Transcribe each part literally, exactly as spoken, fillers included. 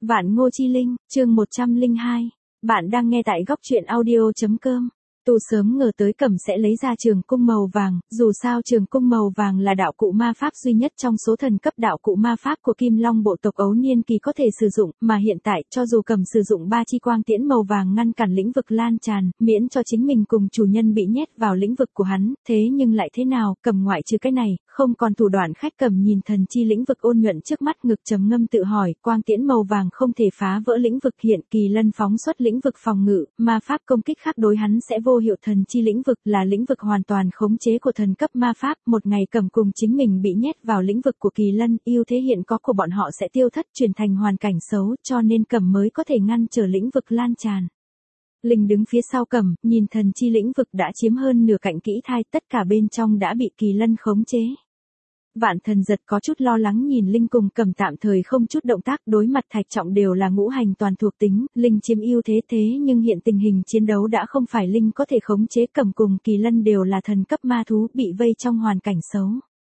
Vạn Ngô Chi Linh, chương một trăm lẻ hai. Bạn đang nghe tại góc truyện audio.com. Tu sớm ngờ tới Cẩm sẽ lấy ra trường cung màu vàng, dù sao trường cung màu vàng là đạo cụ ma pháp duy nhất trong số thần cấp đạo cụ ma pháp của Kim Long bộ tộc Ấu Niên Kỳ có thể sử dụng, mà hiện tại cho dù Cẩm sử dụng ba chi quang tiễn màu vàng ngăn cản lĩnh vực lan tràn, miễn cho chính mình cùng chủ nhân bị nhét vào lĩnh vực của hắn, thế nhưng lại thế nào, Cẩm ngoại trừ cái này, không còn thủ đoạn khách. Cẩm nhìn thần chi lĩnh vực ôn nhuận trước mắt, ngực trầm ngâm tự hỏi, quang tiễn màu vàng không thể phá vỡ lĩnh vực, hiện Kỳ Lân phóng xuất lĩnh vực phòng ngự, ma pháp công kích khác đối hắn sẽ vô hiệu. Thần chi lĩnh vực là lĩnh vực hoàn toàn khống chế của thần cấp ma pháp, một ngày Cẩm cùng chính mình bị nhét vào lĩnh vực của Kỳ Lân, ưu thế hiện có của bọn họ sẽ tiêu thất, chuyển thành hoàn cảnh xấu, cho nên Cẩm mới có thể ngăn trở lĩnh vực lan tràn. Linh đứng phía sau Cẩm, nhìn thần chi lĩnh vực đã chiếm hơn nửa cạnh kỹ thai, tất cả bên trong đã bị Kỳ Lân khống chế. Vạn Thần Giật có chút lo lắng nhìn Linh cùng Cẩm tạm thời không chút động tác, đối mặt Thạch Trọng đều là ngũ hành toàn thuộc tính, Linh chiếm ưu thế thế nhưng hiện tình hình chiến đấu đã không phải Linh có thể khống chế. Cẩm cùng Kỳ Lân đều là thần cấp ma thú, bị vây trong hoàn cảnh xấu.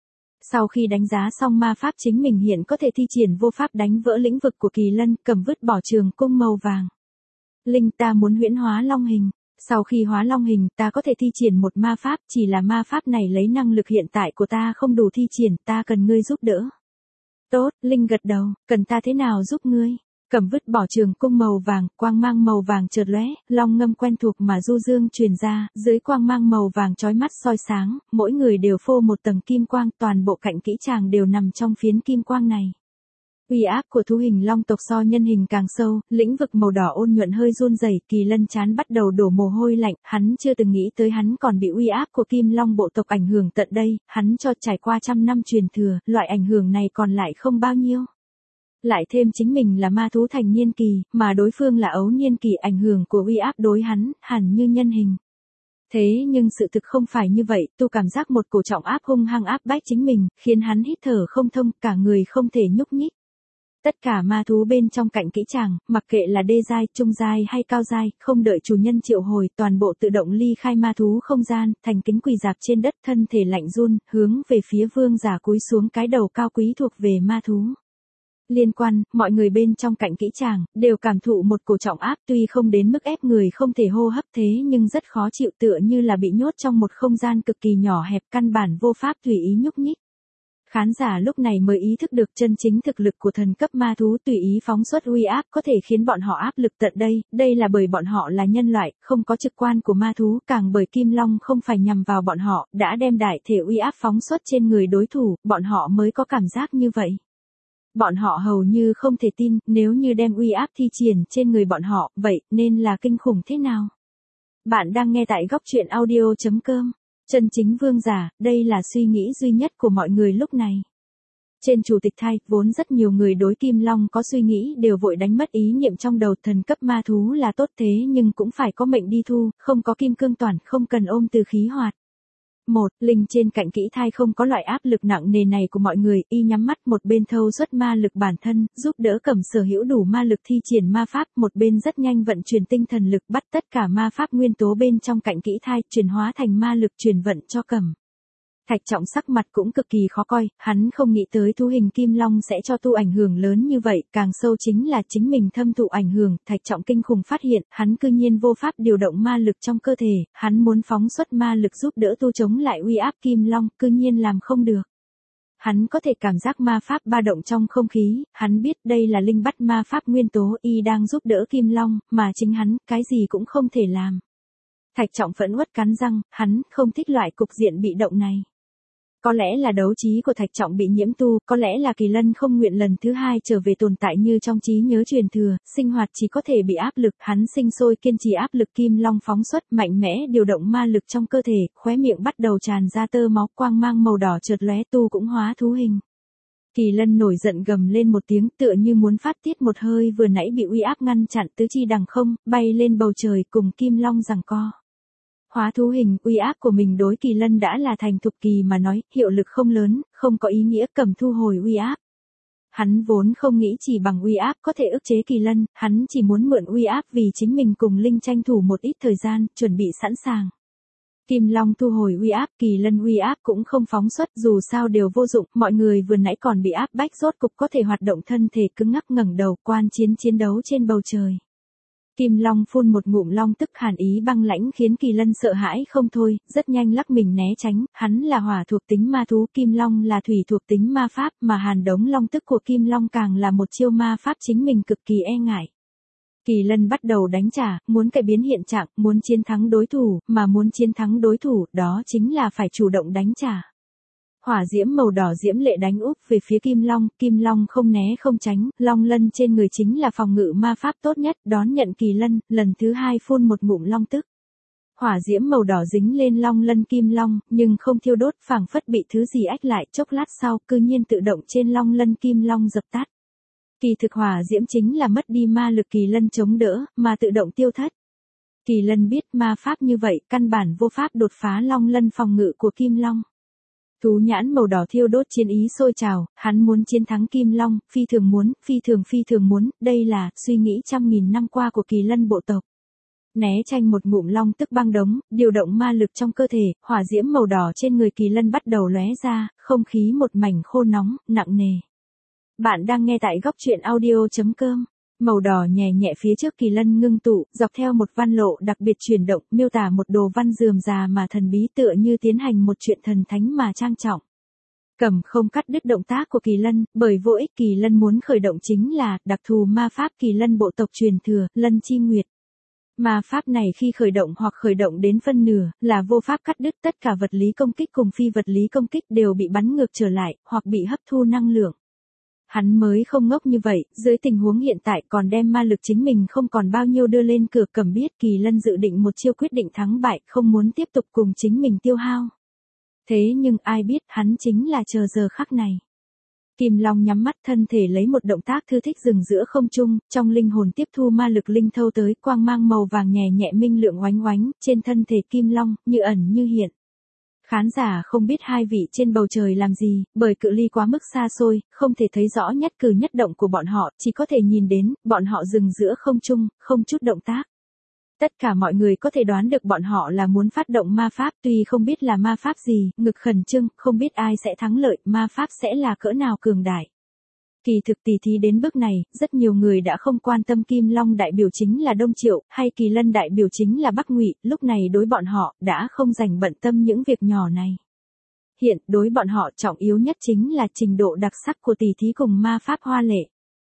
Sau khi đánh giá xong ma pháp chính mình hiện có thể thi triển vô pháp đánh vỡ lĩnh vực của Kỳ Lân, Cẩm vứt bỏ trường cung màu vàng. Linh, ta muốn huyễn hóa long hình. Sau khi hóa long hình, ta có thể thi triển một ma pháp, chỉ là ma pháp này lấy năng lực hiện tại của ta không đủ thi triển, ta cần ngươi giúp đỡ. Tốt, Linh gật đầu, cần ta thế nào giúp ngươi? Cẩm vứt bỏ trường cung màu vàng, quang mang màu vàng chợt lóe, long ngâm quen thuộc mà du dương truyền ra, dưới quang mang màu vàng chói mắt soi sáng, mỗi người đều phô một tầng kim quang, toàn bộ cạnh kỹ tràng đều nằm trong phiến kim quang này. Uy áp của thú hình long tộc so nhân hình càng sâu, lĩnh vực màu đỏ ôn nhuận hơi run rẩy, Kỳ Lân chán bắt đầu đổ mồ hôi lạnh, hắn chưa từng nghĩ tới hắn còn bị uy áp của Kim Long bộ tộc ảnh hưởng tận đây, hắn cho trải qua trăm năm truyền thừa, loại ảnh hưởng này còn lại không bao nhiêu. Lại thêm chính mình là ma thú thành niên kỳ, mà đối phương là ấu niên kỳ, ảnh hưởng của uy áp đối hắn, hẳn như nhân hình. Thế nhưng sự thực không phải như vậy, tu cảm giác một cổ trọng áp hung hăng áp bách chính mình, khiến hắn hít thở không thông, cả người không thể nhúc nhích. Tất cả ma thú bên trong cạnh kỹ tràng, mặc kệ là đê giai, trung giai hay cao giai, không đợi chủ nhân triệu hồi, toàn bộ tự động ly khai ma thú không gian, thành kính quỳ dạp trên đất, thân thể lạnh run, hướng về phía vương giả cúi xuống, cái đầu cao quý thuộc về ma thú. Liên quan, mọi người bên trong cạnh kỹ tràng, đều cảm thụ một cổ trọng áp, tuy không đến mức ép người không thể hô hấp thế nhưng rất khó chịu, tựa như là bị nhốt trong một không gian cực kỳ nhỏ hẹp, căn bản vô pháp tùy ý nhúc nhích. Khán giả lúc này mới ý thức được chân chính thực lực của thần cấp ma thú, tùy ý phóng xuất uy áp có thể khiến bọn họ áp lực tận đây, đây là bởi bọn họ là nhân loại, không có trực quan của ma thú, càng bởi Kim Long không phải nhằm vào bọn họ, đã đem đại thể uy áp phóng xuất trên người đối thủ, bọn họ mới có cảm giác như vậy. Bọn họ hầu như không thể tin, nếu như đem uy áp thi triển trên người bọn họ, vậy nên là kinh khủng thế nào? Bạn đang nghe tại góc truyện audio.com. Chân chính vương giả, đây là suy nghĩ duy nhất của mọi người lúc này. Trên chủ tịch thai, vốn rất nhiều người đối Kim Long có suy nghĩ đều vội đánh mất ý niệm trong đầu, thần cấp ma thú là tốt thế nhưng cũng phải có mệnh đi thu, không có kim cương toàn, không cần ôm từ khí hoạt. Một, Linh trên cạnh kỹ thai không có loại áp lực nặng nề này của mọi người, y nhắm mắt, một bên thâu xuất ma lực bản thân, giúp đỡ Cẩm sở hữu đủ ma lực thi triển ma pháp, một bên rất nhanh vận chuyển tinh thần lực, bắt tất cả ma pháp nguyên tố bên trong cạnh kỹ thai, chuyển hóa thành ma lực truyền vận cho Cẩm. Thạch Trọng sắc mặt cũng cực kỳ khó coi, hắn không nghĩ tới thú hình Kim Long sẽ cho tu ảnh hưởng lớn như vậy, càng sâu chính là chính mình thâm thụ ảnh hưởng, Thạch Trọng kinh khủng phát hiện, hắn cư nhiên vô pháp điều động ma lực trong cơ thể, hắn muốn phóng xuất ma lực giúp đỡ tu chống lại uy áp Kim Long, cư nhiên làm không được. Hắn có thể cảm giác ma pháp ba động trong không khí, hắn biết đây là Linh bắt ma pháp nguyên tố, y đang giúp đỡ Kim Long, mà chính hắn, cái gì cũng không thể làm. Thạch Trọng phẫn uất cắn răng, hắn không thích loại cục diện bị động này. Có lẽ là đấu trí của Thạch Trọng bị nhiễm tu, có lẽ là Kỳ Lân không nguyện lần thứ hai trở về tồn tại như trong trí nhớ truyền thừa, sinh hoạt chỉ có thể bị áp lực, hắn sinh sôi kiên trì áp lực Kim Long phóng xuất, mạnh mẽ điều động ma lực trong cơ thể, khóe miệng bắt đầu tràn ra tơ máu, quang mang màu đỏ chợt lóe, tu cũng hóa thú hình. Kỳ Lân nổi giận gầm lên một tiếng, tựa như muốn phát tiết một hơi vừa nãy bị uy áp ngăn chặn, tứ chi đằng không, bay lên bầu trời cùng Kim Long giằng co. Hóa thú hình, uy áp của mình đối Kỳ Lân đã là thành thục kỳ mà nói, hiệu lực không lớn, không có ý nghĩa, Cẩm thu hồi uy áp. Hắn vốn không nghĩ chỉ bằng uy áp có thể ức chế Kỳ Lân, hắn chỉ muốn mượn uy áp vì chính mình cùng Linh tranh thủ một ít thời gian, chuẩn bị sẵn sàng. Kim Long thu hồi uy áp, Kỳ Lân uy áp cũng không phóng xuất, dù sao đều vô dụng, mọi người vừa nãy còn bị áp bách rốt cục có thể hoạt động thân thể cứng ngắc ngẩng đầu, quan chiến chiến đấu trên bầu trời. Kim Long phun một ngụm long tức, hàn ý băng lãnh khiến Kỳ Lân sợ hãi không thôi, rất nhanh lắc mình né tránh, hắn là hỏa thuộc tính ma thú, Kim Long là thủy thuộc tính ma pháp, mà hàn đống long tức của Kim Long càng là một chiêu ma pháp chính mình cực kỳ e ngại. Kỳ Lân bắt đầu đánh trả, muốn cải biến hiện trạng, muốn chiến thắng đối thủ, mà muốn chiến thắng đối thủ, đó chính là phải chủ động đánh trả. Hỏa diễm màu đỏ diễm lệ đánh úp về phía Kim Long, Kim Long không né không tránh, long lân trên người chính là phòng ngự ma pháp tốt nhất, đón nhận Kỳ Lân, lần thứ hai phun một ngụm long tức. Hỏa diễm màu đỏ dính lên long lân Kim Long, nhưng không thiêu đốt, phảng phất bị thứ gì ách lại, chốc lát sau, cư nhiên tự động trên long lân Kim Long dập tắt. Kỳ thực hỏa diễm chính là mất đi ma lực Kỳ Lân chống đỡ, mà tự động tiêu thất. Kỳ Lân biết ma pháp như vậy, căn bản vô pháp đột phá long lân phòng ngự của Kim Long. Thú nhãn màu đỏ thiêu đốt chiến ý sôi trào, hắn muốn chiến thắng Kim Long, phi thường muốn, phi thường phi thường muốn, đây là suy nghĩ trăm nghìn năm qua của Kỳ Lân bộ tộc. Né tranh một ngụm long tức băng đống, điều động ma lực trong cơ thể, hỏa diễm màu đỏ trên người Kỳ Lân bắt đầu lóe ra, không khí một mảnh khô nóng, nặng nề. Bạn đang nghe tại góc truyện audio chấm com. Màu đỏ nhẹ nhẹ phía trước Kỳ Lân ngưng tụ, dọc theo một văn lộ đặc biệt chuyển động, miêu tả một đồ văn rườm rà mà thần bí, tựa như tiến hành một chuyện thần thánh mà trang trọng. Cầm không cắt đứt động tác của Kỳ Lân, bởi vô ích Kỳ Lân muốn khởi động chính là đặc thù ma pháp Kỳ Lân bộ tộc truyền thừa, Lân Chi Nguyệt. Ma pháp này khi khởi động hoặc khởi động đến phân nửa, là vô pháp cắt đứt, tất cả vật lý công kích cùng phi vật lý công kích đều bị bắn ngược trở lại, hoặc bị hấp thu năng lượng. Hắn mới không ngốc như vậy, dưới tình huống hiện tại còn đem ma lực chính mình không còn bao nhiêu đưa lên cửa, Cầm biết Kỳ Lân dự định một chiêu quyết định thắng bại, không muốn tiếp tục cùng chính mình tiêu hao. Thế nhưng ai biết hắn chính là chờ giờ khắc này. Kim Long nhắm mắt, thân thể lấy một động tác thư thích dừng giữa không trung, trong linh hồn tiếp thu ma lực linh thâu tới, quang mang màu vàng nhẹ nhẹ minh lượng oánh oánh, trên thân thể Kim Long, như ẩn như hiện. Khán giả không biết hai vị trên bầu trời làm gì, bởi cự ly quá mức xa xôi, không thể thấy rõ nhất cử nhất động của bọn họ, chỉ có thể nhìn đến, bọn họ dừng giữa không trung, không chút động tác. Tất cả mọi người có thể đoán được bọn họ là muốn phát động ma pháp, tuy không biết là ma pháp gì, ngực khẩn trương, không biết ai sẽ thắng lợi, ma pháp sẽ là cỡ nào cường đại. Kỳ thực tỉ thí đến bước này, rất nhiều người đã không quan tâm Kim Long đại biểu chính là Đông Triệu, hay Kỳ Lân đại biểu chính là Bắc Ngụy, lúc này đối bọn họ, đã không dành bận tâm những việc nhỏ này. Hiện, đối bọn họ trọng yếu nhất chính là trình độ đặc sắc của tỉ thí cùng ma pháp hoa lệ.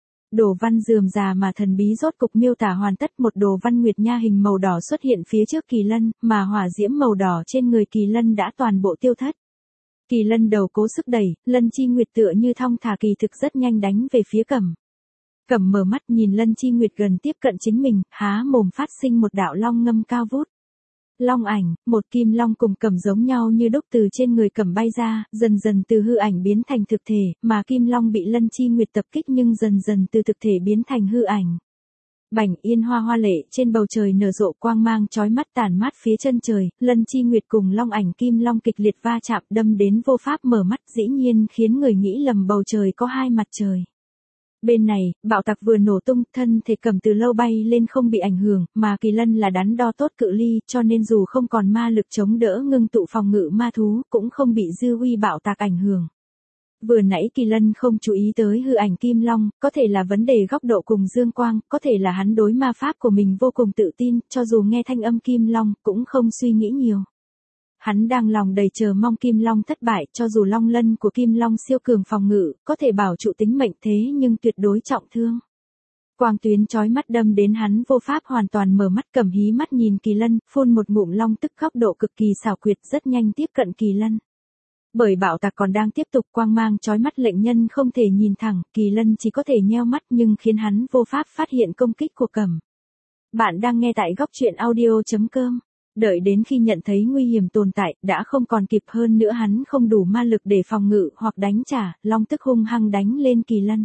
Đồ văn rườm rà mà thần bí rốt cục miêu tả hoàn tất, một đồ văn nguyệt nha hình màu đỏ xuất hiện phía trước Kỳ Lân, mà hỏa diễm màu đỏ trên người Kỳ Lân đã toàn bộ tiêu thất. Kỳ Lân đầu cố sức đẩy, Lân Chi Nguyệt tựa như thong thả kỳ thực rất nhanh đánh về phía Cẩm. Cẩm mở mắt nhìn Lân Chi Nguyệt gần tiếp cận chính mình, há mồm phát sinh một đạo long ngâm cao vút. Long ảnh, một kim long cùng Cẩm giống nhau như đúc từ trên người Cẩm bay ra, dần dần từ hư ảnh biến thành thực thể, mà kim long bị Lân Chi Nguyệt tập kích nhưng dần dần từ thực thể biến thành hư ảnh. Bảnh yên hoa hoa lệ trên bầu trời nở rộ quang mang chói mắt tản mát phía chân trời, Lân Chi Nguyệt cùng long ảnh kim long kịch liệt va chạm đâm đến vô pháp mở mắt, dĩ nhiên khiến người nghĩ lầm bầu trời có hai mặt trời. Bên này, bạo tạc vừa nổ tung, thân thể Cẩm từ lâu bay lên không bị ảnh hưởng, mà Kỳ Lân là đắn đo tốt cự ly, cho nên dù không còn ma lực chống đỡ ngưng tụ phòng ngự ma thú, cũng không bị dư uy bạo tạc ảnh hưởng. Vừa nãy Kỳ Lân không chú ý tới hư ảnh Kim Long, có thể là vấn đề góc độ cùng dương quang, có thể là hắn đối ma pháp của mình vô cùng tự tin, cho dù nghe thanh âm Kim Long, cũng không suy nghĩ nhiều. Hắn đang lòng đầy chờ mong Kim Long thất bại, cho dù long lân của Kim Long siêu cường phòng ngự, có thể bảo trụ tính mệnh thế nhưng tuyệt đối trọng thương. Quang tuyến chói mắt đâm đến hắn vô pháp hoàn toàn mở mắt, Cẩm hí mắt nhìn Kỳ Lân, phun một ngụm long tức góc độ cực kỳ xảo quyệt rất nhanh tiếp cận Kỳ Lân. Bởi bạo tạc còn đang tiếp tục, quang mang chói mắt lệnh nhân không thể nhìn thẳng, Kỳ Lân chỉ có thể nheo mắt nhưng khiến hắn vô pháp phát hiện công kích của Cẩm. Bạn đang nghe tại góc truyện audio chấm com. Đợi đến khi nhận thấy nguy hiểm tồn tại, đã không còn kịp, hơn nữa hắn không đủ ma lực để phòng ngự hoặc đánh trả, long tức hung hăng đánh lên Kỳ Lân.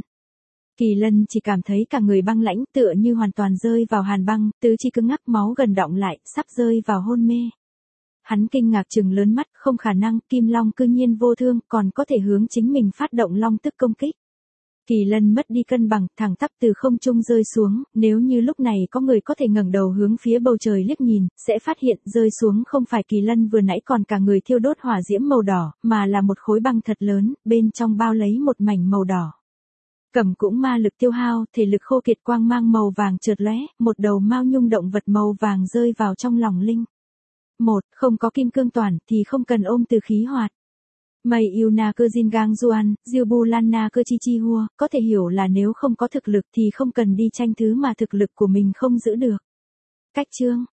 Kỳ Lân chỉ cảm thấy cả người băng lãnh, tựa như hoàn toàn rơi vào hàn băng, tứ chi cứng ngắc, máu gần đọng lại, sắp rơi vào hôn mê. Hắn kinh ngạc trừng lớn mắt, không khả năng, Kim Long cư nhiên vô thương, còn có thể hướng chính mình phát động long tức công kích. Kỳ lân mất đi cân bằng, thẳng tắp từ không trung rơi xuống, nếu như lúc này có người có thể ngẩng đầu hướng phía bầu trời liếc nhìn, sẽ phát hiện rơi xuống không phải kỳ lân vừa nãy còn cả người thiêu đốt hỏa diễm màu đỏ, mà là một khối băng thật lớn, bên trong bao lấy một mảnh màu đỏ. Cẩm cũng ma lực tiêu hao, thể lực khô kiệt, quang mang màu vàng chợt lóe, một đầu mao nhung động vật màu vàng rơi vào trong lòng Linh. Một, không có kim cương toàn thì không cần ôm từ khí hoạt. Mây yêu na cơ jin gang juan, diêu bu lan na cơ chi chi hua, có thể hiểu là nếu không có thực lực thì không cần đi tranh thứ mà thực lực của mình không giữ được. Cách chương